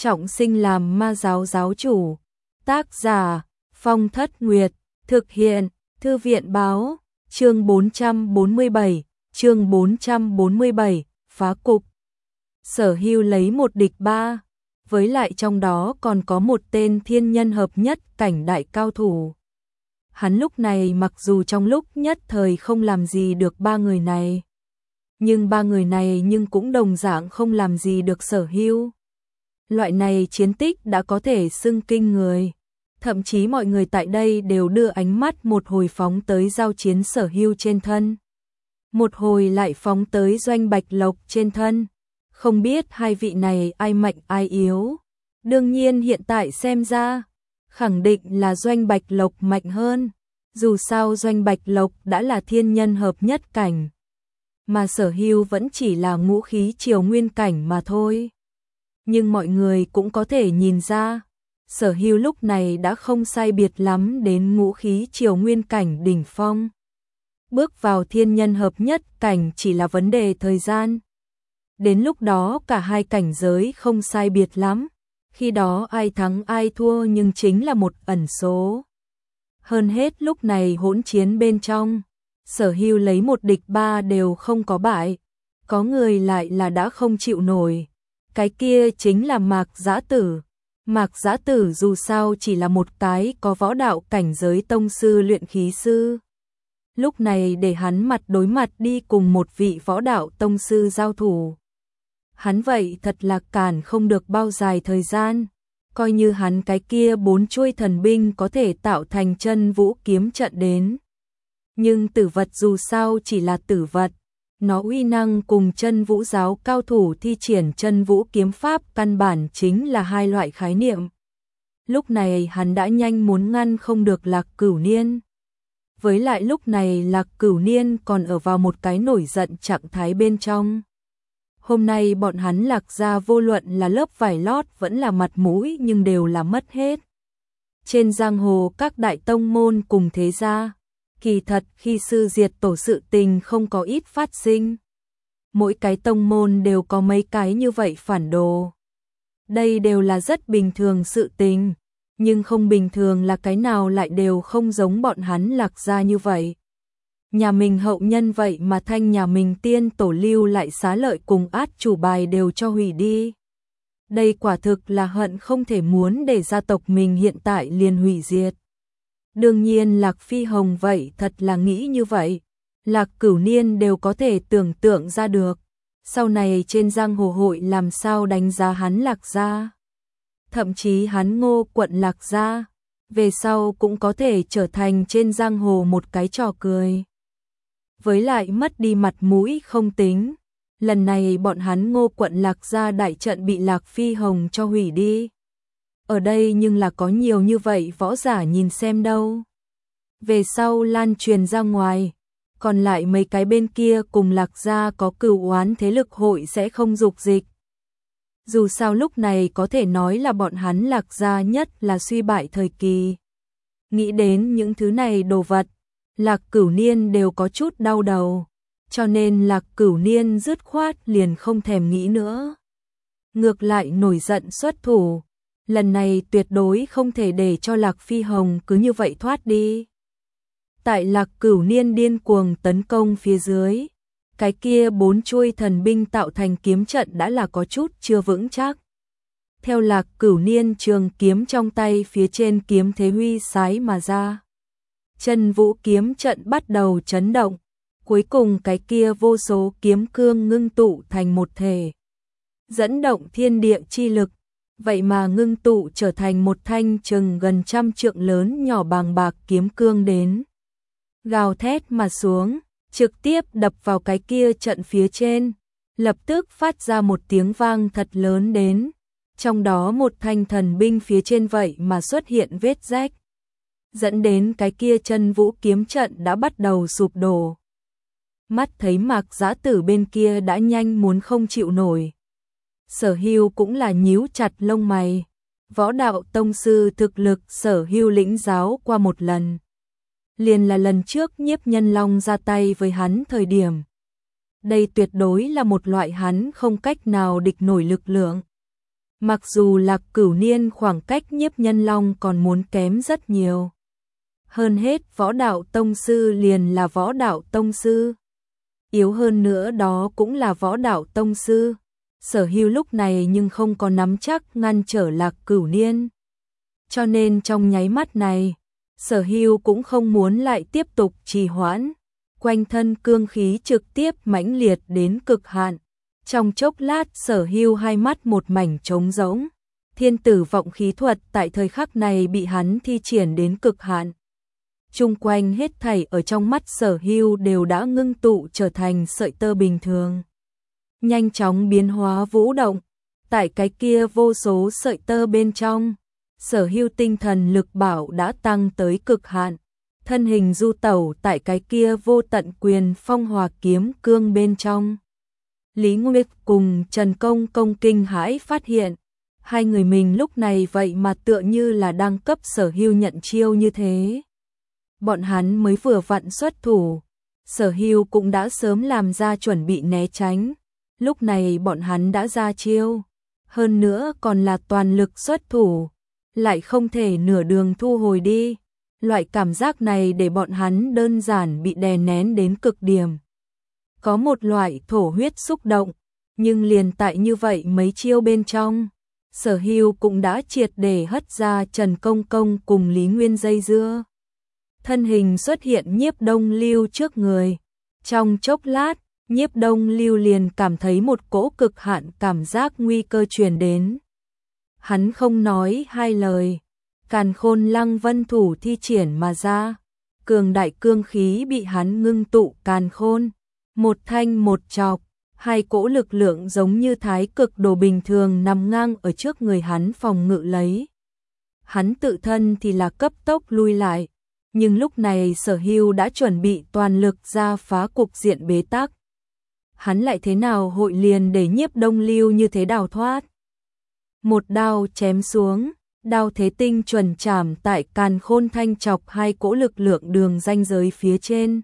trọng sinh làm ma giáo giáo chủ. Tác giả Phong Thất Nguyệt, thực hiện Thư viện báo, chương 447, phá cục. Sở Hưu lấy một địch ba, với lại trong đó còn có một tên thiên nhân hợp nhất cảnh đại cao thủ. Hắn lúc này mặc dù trong lúc nhất thời không làm gì được ba người này, nhưng ba người này cũng đồng dạng không làm gì được Sở Hưu. Loại này chiến tích đã có thể xưng kinh người. Thậm chí mọi người tại đây đều đưa ánh mắt một hồi phóng tới giao chiến Sở Hưu trên thân, một hồi lại phóng tới Doanh Bạch Lộc trên thân. Không biết hai vị này ai mạnh ai yếu. Đương nhiên hiện tại xem ra, khẳng định là Doanh Bạch Lộc mạnh hơn. Dù sao Doanh Bạch Lộc đã là thiên nhân hợp nhất cảnh, mà Sở Hưu vẫn chỉ là ngũ khí triều nguyên cảnh mà thôi. Nhưng mọi người cũng có thể nhìn ra, Sở Hưu lúc này đã không sai biệt lắm đến ngũ khí triều nguyên cảnh đỉnh phong. Bước vào thiên nhân hợp nhất cảnh chỉ là vấn đề thời gian. Đến lúc đó cả hai cảnh giới không sai biệt lắm, khi đó ai thắng ai thua nhưng chính là một ẩn số. Hơn hết lúc này hỗn chiến bên trong, Sở Hưu lấy một địch ba đều không có bại, có người lại là đã không chịu nổi. Cái kia chính là Mạc Giã Tử. Mạc Giã Tử dù sao chỉ là một cái có võ đạo cảnh giới tông sư luyện khí sư. Lúc này để hắn mặt đối mặt đi cùng một vị võ đạo tông sư giao thủ, hắn vậy thật là cản không được bao dài thời gian. Coi như hắn cái kia 4 chuôi thần binh có thể tạo thành chân vũ kiếm trận đến, nhưng tử vật dù sao chỉ là tử vật, nó uy năng cùng chân vũ giáo cao thủ thi triển chân vũ kiếm pháp căn bản chính là hai loại khái niệm. Lúc này hắn đã nhanh muốn ngăn không được Lạc Cửu Niên. Với lại lúc này Lạc Cửu Niên còn ở vào một cái nổi giận trạng thái bên trong. Hôm nay bọn hắn Lạc gia vô luận là lớp vải lót vẫn là mặt mũi nhưng đều là mất hết. Trên giang hồ các đại tông môn cùng thế gia, kỳ thật khi sư diệt tổ sự tình không có ít phát sinh. Mỗi cái tông môn đều có mấy cái như vậy phản đồ. Đây đều là rất bình thường sự tình, nhưng không bình thường là cái nào lại đều không giống bọn hắn Lạc gia như vậy. Nhà mình hậu nhân vậy mà thanh nhà mình tiên tổ lưu lại xá lợi cùng át chủ bài đều cho hủy đi. Đây quả thực là hận không thể muốn để gia tộc mình hiện tại liền hủy diệt. Đương nhiên Lạc Phi Hồng vậy thật là nghĩ như vậy. Lạc Cửu Niên đều có thể tưởng tượng ra được. Sau này trên giang hồ hội làm sao đánh giá hắn Lạc gia. Thậm chí hắn Ngô quận Lạc gia, về sau cũng có thể trở thành trên giang hồ một cái trò cười. Với lại mất đi mặt mũi không tính, lần này bọn hắn Ngô quận Lạc gia đại trận bị Lạc Phi Hồng cho hủy đi. Ở đây nhưng là có nhiều như vậy võ giả nhìn xem đâu. Về sau lan truyền ra ngoài, còn lại mấy cái bên kia cùng Lạc gia có cửu oán thế lực hội sẽ không dục dịch. Dù sao lúc này có thể nói là bọn hắn Lạc gia nhất là suy bại thời kỳ. Nghĩ đến những thứ này đồ vật, Lạc Cửu Niên đều có chút đau đầu, cho nên Lạc Cửu Niên dứt khoát liền không thèm nghĩ nữa. Ngược lại nổi giận xuất thủ, lần này tuyệt đối không thể để cho Lạc Phi Hồng cứ như vậy thoát đi. Tại Lạc Cửu Niên điên cuồng tấn công phía dưới, cái kia 4 chuôi thần binh tạo thành kiếm trận đã là có chút chưa vững chắc. Theo Lạc Cửu Niên trường kiếm trong tay phía trên kiếm thế huy sái mà ra, chân vũ kiếm trận bắt đầu chấn động, cuối cùng cái kia vô số kiếm cương ngưng tụ thành một thể, dẫn động thiên địa chi lực, vậy mà ngưng tụ trở thành một thanh chừng gần 100 trượng lớn nhỏ bàng bạc kiếm cương đến. Gào thét mà xuống, trực tiếp đập vào cái kia trận phía trên, lập tức phát ra một tiếng vang thật lớn đến, trong đó một thanh thần binh phía trên vậy mà xuất hiện vết rách, dẫn đến cái kia chân vũ kiếm trận đã bắt đầu sụp đổ. Mắt thấy Mạc Giã Tử bên kia đã nhanh muốn không chịu nổi. Sở Hưu cũng là nhíu chặt lông mày, võ đạo tông sư thực lực Sở Hưu lĩnh giáo qua một lần. Liền là lần trước Nhiếp Nhân Long ra tay với hắn thời điểm. Đây tuyệt đối là một loại hắn không cách nào địch nổi lực lượng. Mặc dù Lạc Cửu Niên khoảng cách Nhiếp Nhân Long còn muốn kém rất nhiều. Hơn hết võ đạo tông sư liền là võ đạo tông sư. Yếu hơn nữa đó cũng là võ đạo tông sư. Sở Hưu lúc này nhưng không có nắm chắc ngăn trở Lạc Cửu Niên. Cho nên trong nháy mắt này, Sở Hưu cũng không muốn lại tiếp tục trì hoãn. Quanh thân cương khí trực tiếp mãnh liệt đến cực hạn. Trong chốc lát Sở Hưu hai mắt một mảnh trống rỗng. Thiên tử vọng khí thuật tại thời khắc này bị hắn thi triển đến cực hạn. Chung quanh hết thảy ở trong mắt Sở Hưu đều đã ngưng tụ trở thành sợi tơ bình thường. Nhanh chóng biến hóa vũ động, tại cái kia vô số sợi tơ bên trong, Sở Hưu tinh thần lực bảo đã tăng tới cực hạn, thân hình du tẩu tại cái kia vô tận quyền phong hòa kiếm cương bên trong. Lý Nguyệt cùng Trần Công Công kinh hãi phát hiện, hai người mình lúc này vậy mà tựa như là đang cấp Sở Hưu nhận chiêu như thế. Bọn hắn mới vừa vặn xuất thủ, Sở Hưu cũng đã sớm làm ra chuẩn bị né tránh. Lúc này bọn hắn đã ra chiêu, hơn nữa còn là toàn lực xuất thủ, lại không thể nửa đường thu hồi đi. Loại cảm giác này để bọn hắn đơn giản bị đè nén đến cực điểm. Có một loại thổ huyết xúc động, nhưng liền tại như vậy mấy chiêu bên trong, Sở Hưu cũng đã triệt để hất ra Trần Công Công cùng Lý Nguyên dây dưa. Thân hình xuất hiện Nhiếp Đông Lưu trước người, trong chốc lát, Nhiếp Đông Lưu liền cảm thấy một cỗ cực hạn cảm giác nguy cơ truyền đến. Hắn không nói hai lời, Càn Khôn Lăng Vân thủ thi triển mà ra, cường đại cương khí bị hắn ngưng tụ càn khôn, một thanh một chọc, hai cỗ lực lượng giống như thái cực đồ bình thường nằm ngang ở trước người hắn phòng ngự lấy. Hắn tự thân thì là cấp tốc lui lại, nhưng lúc này Sở Hưu đã chuẩn bị toàn lực ra phá cục diện bế tắc. Hắn lại thế nào hội liền để Nhiếp Đông Lưu như thế đào thoát. Một đao chém xuống, đao thế tinh chuẩn chạm tại càn khôn thanh chọc hai cỗ lực lượng đường ranh giới phía trên.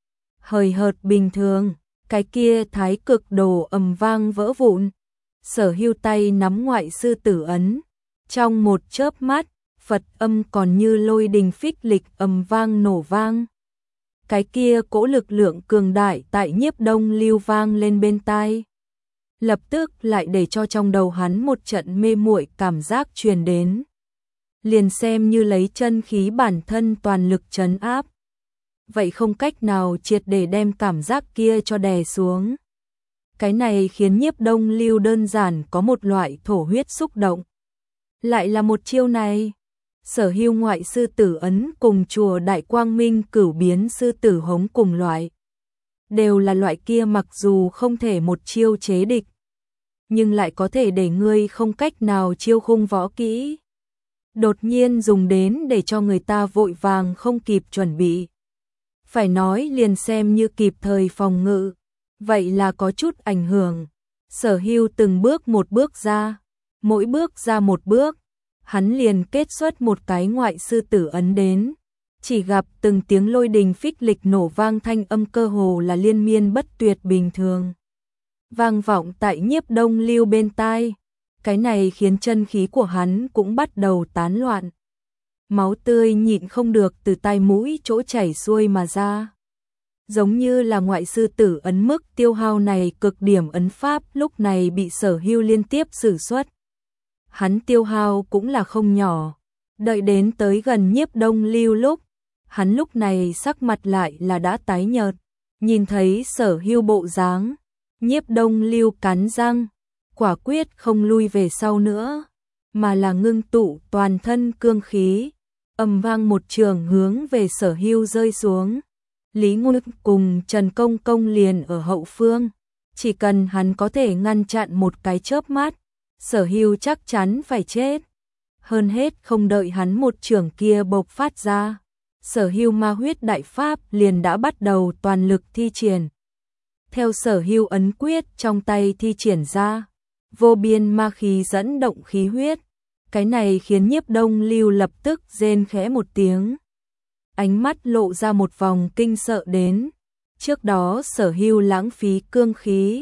Hời hợt bình thường, cái kia thái cực đồ ầm vang vỡ vụn. Sở Hưu tay nắm ngoại sư tử ấn. Trong một chớp mắt, Phật âm còn như lôi đình phích lịch ầm vang nổ vang. Cái kia cỗ lực lượng cường đại tại Nhiếp Đông Lưu vang lên bên tai. Lập tức lại để cho trong đầu hắn một trận mê muội cảm giác truyền đến. Liền xem như lấy chân khí bản thân toàn lực trấn áp. Vậy không cách nào triệt để đem cảm giác kia cho đè xuống. Cái này khiến Nhiếp Đông Lưu đơn giản có một loại thổ huyết xúc động. Lại là một chiêu này. Sở Hưu ngoại sư tử ấn cùng chùa Đại Quang Minh cửu biến sư tử hống cùng loại. Đều là loại kia mặc dù không thể một chiêu chế địch, nhưng lại có thể để ngươi không cách nào chiêu khung võ kỹ. Đột nhiên dùng đến để cho người ta vội vàng không kịp chuẩn bị. Phải nói liền xem như kịp thời phòng ngự, vậy là có chút ảnh hưởng. Sở Hưu từng bước một bước ra, mỗi bước ra một bước, hắn liền kết xuất một cái ngoại sư tử ấn đến. Chỉ gặp từng tiếng lôi đình phích lịch nổ vang thanh âm cơ hồ là liên miên bất tuyệt bình thường. Vang vọng tại Nhiếp Đông Lưu bên tai. Cái này khiến chân khí của hắn cũng bắt đầu tán loạn. Máu tươi nhịn không được từ tai mũi chỗ chảy xuôi mà ra. Giống như là ngoại sư tử ấn mức tiêu hao này cực điểm ấn pháp lúc này bị Sở Hưu liên tiếp sử xuất. Hắn tiêu hao cũng là không nhỏ. Đợi đến tới gần Nhiếp Đông Lưu lúc, hắn lúc này sắc mặt lại là đã tái nhợt. Nhìn thấy Sở Hưu bộ dáng, Nhiếp Đông Lưu cắn răng, quả quyết không lui về sau nữa, mà là ngưng tụ toàn thân cương khí, ầm vang một trường hướng về Sở Hưu rơi xuống. Lý Nguyệt cùng Trần Công Công liền ở hậu phương, chỉ cần hắn có thể ngăn chặn một cái chớp mắt, Sở Hưu chắc chắn phải chết. Hơn hết không đợi hắn một trường kia bộc phát ra, Sở Hưu ma huyết đại pháp liền đã bắt đầu toàn lực thi triển. Theo Sở Hưu ấn quyết trong tay thi triển ra, vô biên ma khí dẫn động khí huyết. Cái này khiến Nhiếp Đông Lưu lập tức rên khẽ một tiếng. Ánh mắt lộ ra một vòng kinh sợ đến. Trước đó Sở Hưu lãng phí cương khí,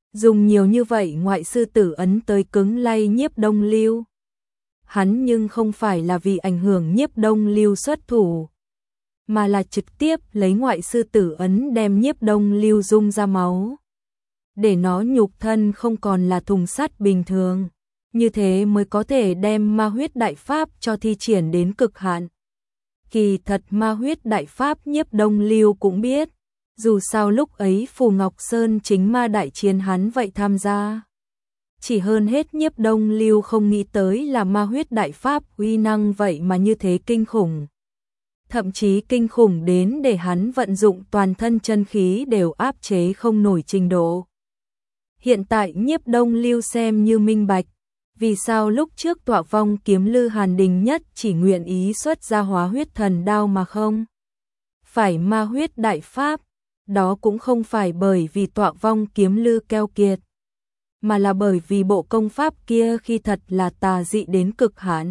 dùng nhiều như vậy ngoại sư tử ấn tới cứng lay Nhiếp Đông Lưu. Hắn nhưng không phải là vì ảnh hưởng Nhiếp Đông Lưu xuất thủ, mà là trực tiếp lấy ngoại sư tử ấn đem Nhiếp Đông Lưu dung ra máu, để nó nhục thân không còn là thùng sắt bình thường, như thế mới có thể đem ma huyết đại pháp cho thi triển đến cực hạn. Kỳ thật ma huyết đại pháp Nhiếp Đông Lưu cũng biết, dù sao lúc ấy Phù Ngọc Sơn chính ma đại chiến hắn vậy tham gia. Chỉ hơn hết Nhiếp Đông Lưu không nghĩ tới là ma huyết đại pháp uy năng vậy mà như thế kinh khủng. Thậm chí kinh khủng đến để hắn vận dụng toàn thân chân khí đều áp chế không nổi trình độ. Hiện tại Nhiếp Đông Lưu xem như minh bạch, vì sao lúc trước Tọa Vong Kiếm Lư Hàn Đình Nhất chỉ nguyện ý xuất ra Hóa Huyết Thần Đao mà không phải ma huyết đại pháp, đó cũng không phải bởi vì Tọa Vong Kiếm Lư keo kiệt, mà là bởi vì bộ công pháp kia khi thật là tà dị đến cực hạn.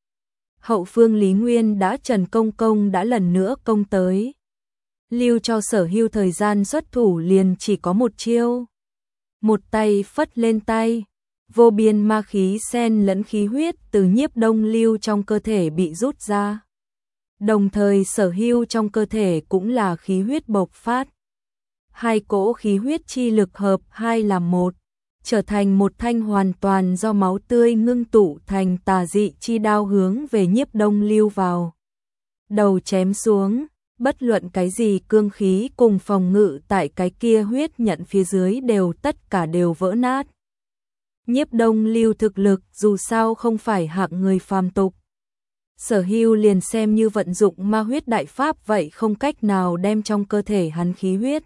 Hậu phương Lý Nguyên đã Trần Công Công đã lần nữa công tới, lưu cho Sở Hưu thời gian xuất thủ liền chỉ có một chiêu. Một tay phất lên tay, vô biên ma khí xen lẫn khí huyết từ Nhiếp Đông Lưu trong cơ thể bị rút ra. Đồng thời Sở Hưu trong cơ thể cũng là khí huyết bộc phát. Hai cỗ khí huyết chi lực hợp hai làm một, trở thành một thanh hoàn toàn do máu tươi ngưng tụ thành tà dị chi đao hướng về Nhiếp Đông Lưu vào đầu chém xuống. Bất luận cái gì cương khí cùng phòng ngự tại cái kia huyết nhận phía dưới đều tất cả đều vỡ nát. Nhiếp Đông Lưu thực lực dù sao không phải hạng người phàm tục. Sở Hưu liền xem như vận dụng ma huyết đại pháp vậy không cách nào đem trong cơ thể hắn khí huyết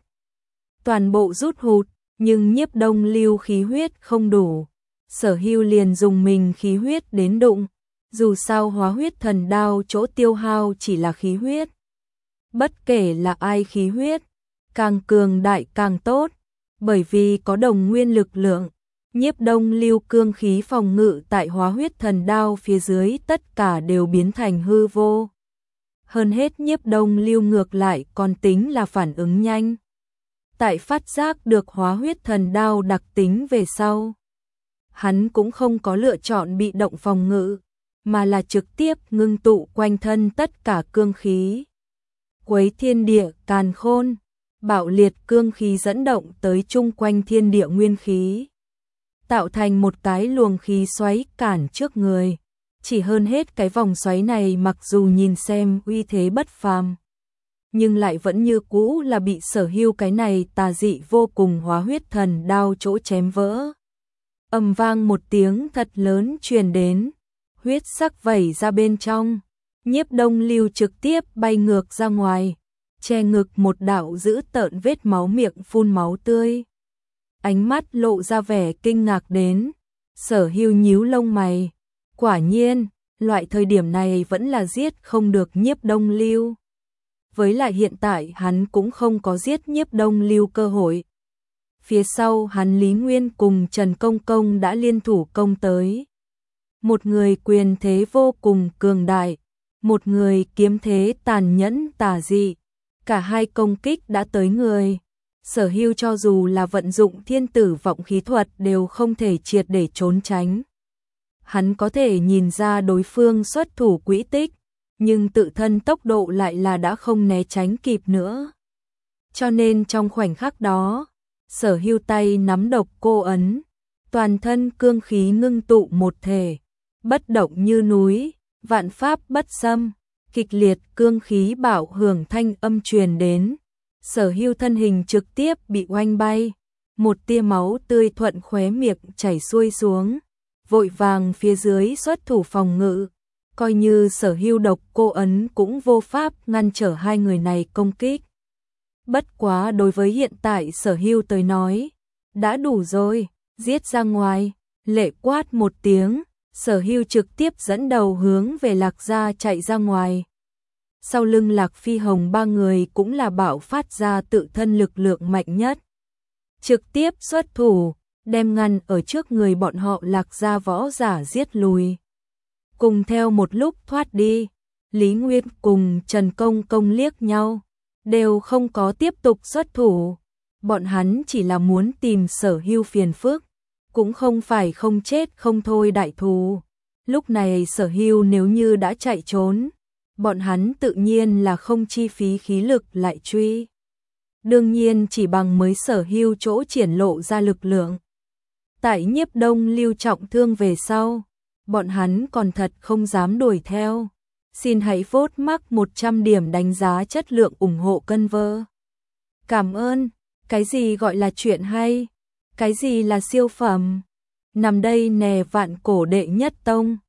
toàn bộ rút hụt, nhưng Nhiếp Đông Lưu khí huyết không đủ. Sở Hưu liền dùng mình khí huyết đến đụng, dù sao Hóa Huyết Thần Đao chỗ tiêu hao chỉ là khí huyết. Bất kể là ai khí huyết, càng cường đại càng tốt, bởi vì có đồng nguyên lực lượng. Nhiếp Đông Lưu cương khí phòng ngự tại Hóa Huyết Thần Đao phía dưới tất cả đều biến thành hư vô. Hơn hết Nhiếp Đông Lưu ngược lại còn tính là phản ứng nhanh. Tại phát giác được Hóa Huyết Thần Đao đặc tính về sau, hắn cũng không có lựa chọn bị động phòng ngự, mà là trực tiếp ngưng tụ quanh thân tất cả cương khí. Quấy thiên địa càn khôn, bạo liệt cương khí dẫn động tới chung quanh thiên địa nguyên khí, tạo thành một cái luồng khí xoáy cản trước người. Chỉ hơn hết cái vòng xoáy này mặc dù nhìn xem uy thế bất phàm, nhưng lại vẫn như cũ là bị Sở Hưu cái này tà dị vô cùng Hóa Huyết Thần Đao chỗ chém vỡ. Ầm vang một tiếng thật lớn truyền đến, huyết sắc vẩy ra bên trong. Nhiếp Đông Lưu trực tiếp bay ngược ra ngoài, che ngực một đạo dữ tợn vết máu, miệng phun máu tươi. Ánh mắt lộ ra vẻ kinh ngạc đến, Sở Hưu nhíu lông mày. Quả nhiên, loại thời điểm này vẫn là giết không được Nhiếp Đông Lưu. Với lại hiện tại hắn cũng không có giết Nhiếp Đông Lưu cơ hội. Phía sau hắn Lý Nguyên cùng Trần Công Công đã liên thủ công tới. Một người quyền thế vô cùng cường đại, một người kiếm thế tàn nhẫn tà dị. Cả hai công kích đã tới người. Sở Hưu cho dù là vận dụng thiên tử vọng khí thuật đều không thể triệt để trốn tránh. Hắn có thể nhìn ra đối phương xuất thủ quỹ tích, nhưng tự thân tốc độ lại là đã không né tránh kịp nữa. Cho nên trong khoảnh khắc đó, Sở Hưu tay nắm độc cô ấn, toàn thân cương khí ngưng tụ một thể, bất động như núi, vạn pháp bất xâm, kịch liệt cương khí bạo hưởng thanh âm truyền đến. Sở Hưu thân hình trực tiếp bị oanh bay, một tia máu tươi thuận khóe miệng chảy xuôi xuống, vội vàng phía dưới xuất thủ phòng ngự, coi như Sở Hưu độc cô ấn cũng vô pháp ngăn trở hai người này công kích. Bất quá đối với hiện tại Sở Hưu tới nói, đã đủ rồi, giết ra ngoài. Lệ quát một tiếng, Sở Hưu trực tiếp dẫn đầu hướng về Lạc gia chạy ra ngoài. Sau lưng Lạc Phi Hồng ba người cũng là bạo phát ra tự thân lực lượng mạnh nhất, trực tiếp xuất thủ, đem ngăn ở trước người bọn họ Lạc gia võ giả giết lùi. Cùng theo một lúc thoát đi, Lý Nguyên cùng Trần Công Công liếc nhau, đều không có tiếp tục xuất thủ. bọn hắn chỉ là muốn tìm Sở Hưu phiền phức, cũng không phải không chết không thôi đại thù. Lúc này Sở Hưu nếu như đã chạy trốn, bọn hắn tự nhiên là không chi phí khí lực lại truy. Đương nhiên chỉ bằng mới Sở Hưu chỗ triển lộ ra lực lượng. Tại Nhiếp Đông Lưu trọng thương về sau, bọn hắn còn thật không dám đuổi theo. Xin hãy vote mắc 100 điểm đánh giá chất lượng ủng hộ cân vơ. Cảm ơn. Cái gì gọi là chuyện hay? Cái gì là siêu phẩm? Nằm đây nè vạn cổ đệ nhất tông.